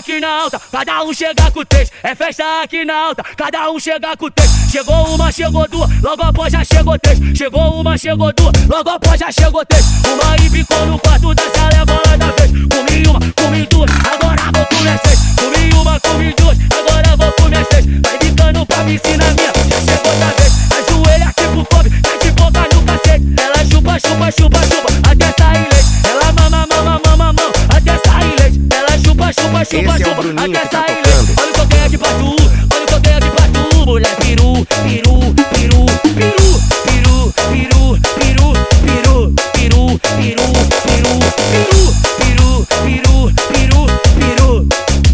aqui na alta, cada um chega com três. É festa aqui na alta, cada um chega com três. Chegou uma, chegou duas, logo após já chegou três. Chegou uma, chegou duas, logo após já chegou três. Uma e ficou no quarto da sala, é a bola da vez. Comi uma, comi duas, agora vou comer seis. Comi uma, comi duas, agora vou comer seis. Vai ficando pra piscina minha, já chegou outra vez. Ajoelha tipo Kobe, tá de boca no cacete. Ela chupa, chupa, chupa, chupa, até sair leite. Ela mama, mama, mama, mama, até sair leite. Ela chupa, chupa, chupa, chupa, até sair leite. Olha o que eu tenho aqui pra tu, olha o que eu tenho aqui pra tu. Mulher peru, peru, peru, peru, peru, peru, peru, peru, peru, peru, peru, peru, peru, peru, peru.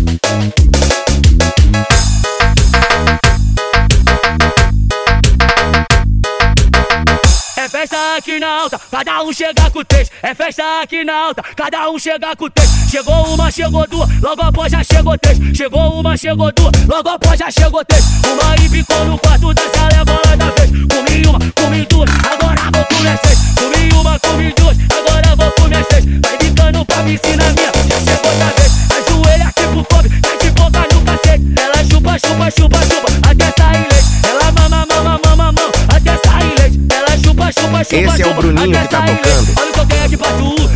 É festa aqui na alta, cada um chega com três. É festa aqui na alta, cada um chega com três. Chegou uma, chegou duas, logo após já chegou três. Chegou uma, chegou duas, logo após já chegou três. Uma e ficou no quarto da sala, é a bola da vez. Comi uma, comi duas, agora vou comer seis. Comi uma, comi duas, agora vou comer seis. Vai ficando pra piscina minha, já chegou outra vez. Ajoelha tipo Kobe, tá de boca no cacete. Ela chupa, chupa, chupa, chupa, até sair leite. Ela mama, mama, mama, mama, até sair leite. Ela chupa, chupa, chupa, Esse é o Bruninho que tá tocando. Olha o que eu tenho aqui pra tu.